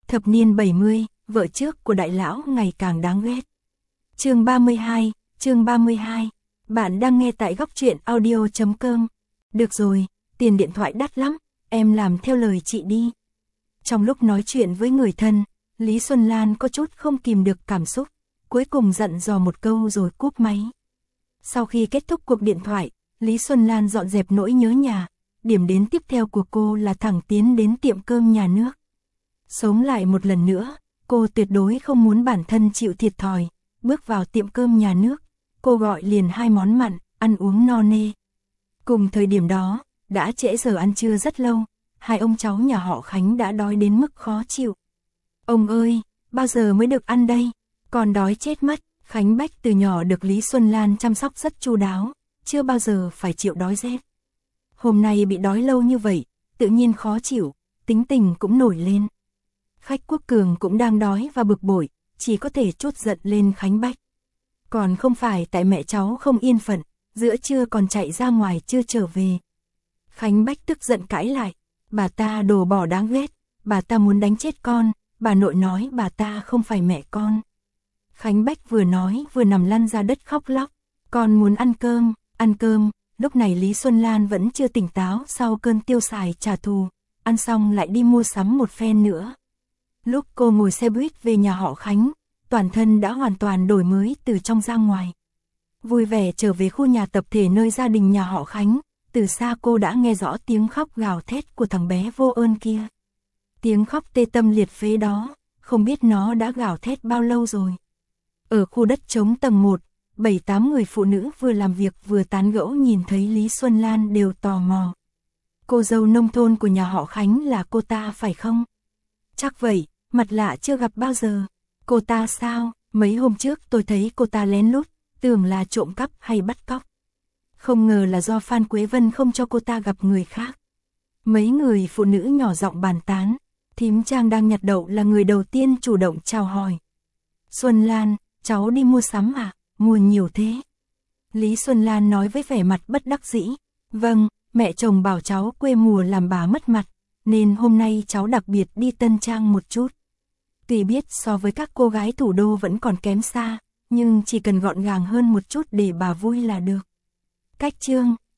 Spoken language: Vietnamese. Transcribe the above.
Thập niên 70, vợ trước của đại lão ngày càng đáng ghét. Chương 32, bạn đang nghe tại góc truyện audio.com. Được rồi, tiền điện thoại đắt lắm, em làm theo lời chị đi. Trong lúc nói chuyện với người thân, Lý Xuân Lan có chút không kìm được cảm xúc, cuối cùng dặn dò một câu rồi cúp máy. Sau khi kết thúc cuộc điện thoại, Lý Xuân Lan dọn dẹp nỗi nhớ nhà, điểm đến tiếp theo của cô là thẳng tiến đến tiệm cơm nhà nước. Sống lại một lần nữa, cô tuyệt đối không muốn bản thân chịu thiệt thòi, bước vào tiệm cơm nhà nước, cô gọi liền 2 món mặn, ăn uống no nê. Cùng thời điểm đó, đã trễ giờ ăn trưa rất lâu, hai ông cháu nhà họ Khánh đã đói đến mức khó chịu. Ông ơi, bao giờ mới được ăn đây? Còn đói chết mất. Khánh Bách từ nhỏ được Lý Xuân Lan chăm sóc rất chu đáo, chưa bao giờ phải chịu đói rét. Hôm nay bị đói lâu như vậy, tự nhiên khó chịu, tính tình cũng nổi lên. Khách Quốc Cường cũng đang đói và bực bội, chỉ có thể trút giận lên Khánh Bách. Còn không phải tại mẹ cháu không yên phận, giữa trưa còn chạy ra ngoài chưa trở về. Khánh Bách tức giận cãi lại, bà ta đồ bỏ đáng ghét, bà ta muốn đánh chết con, bà nội nói bà ta không phải mẹ con. Khánh Bách vừa nói vừa nằm lăn ra đất khóc lóc, con muốn ăn cơm, lúc này Lý Xuân Lan vẫn chưa tỉnh táo sau cơn tiêu xài trả thù, ăn xong lại đi mua sắm một phen nữa. Lúc cô ngồi xe buýt về nhà họ Khánh, toàn thân đã hoàn toàn đổi mới từ trong ra ngoài. Vui vẻ trở về khu nhà tập thể nơi gia đình nhà họ Khánh, từ xa cô đã nghe rõ tiếng khóc gào thét của thằng bé vô ơn kia. Tiếng khóc tê tâm liệt phế đó, không biết nó đã gào thét bao lâu rồi. Ở khu đất trống tầng 1, 7-8 người phụ nữ vừa làm việc vừa tán gẫu nhìn thấy Lý Xuân Lan đều tò mò. Cô dâu nông thôn của nhà họ Khánh là cô ta phải không? Chắc vậy, mặt lạ chưa gặp bao giờ. Cô ta sao? Mấy hôm trước tôi thấy cô ta lén lút, tưởng là trộm cắp hay bắt cóc. Không ngờ là do Phan Quế Vân không cho cô ta gặp người khác. Mấy người phụ nữ nhỏ giọng bàn tán, thím Trang đang nhặt đậu là người đầu tiên chủ động chào hỏi. Xuân Lan, cháu đi mua sắm à? Mua nhiều thế. Lý Xuân Lan nói với vẻ mặt bất đắc dĩ. Vâng, mẹ chồng bảo cháu quê mùa làm bà mất mặt, nên hôm nay cháu đặc biệt đi Tân Trang một chút. Tuy biết so với các cô gái thủ đô vẫn còn kém xa, nhưng chỉ cần gọn gàng hơn một chút để bà vui là được. Cách chương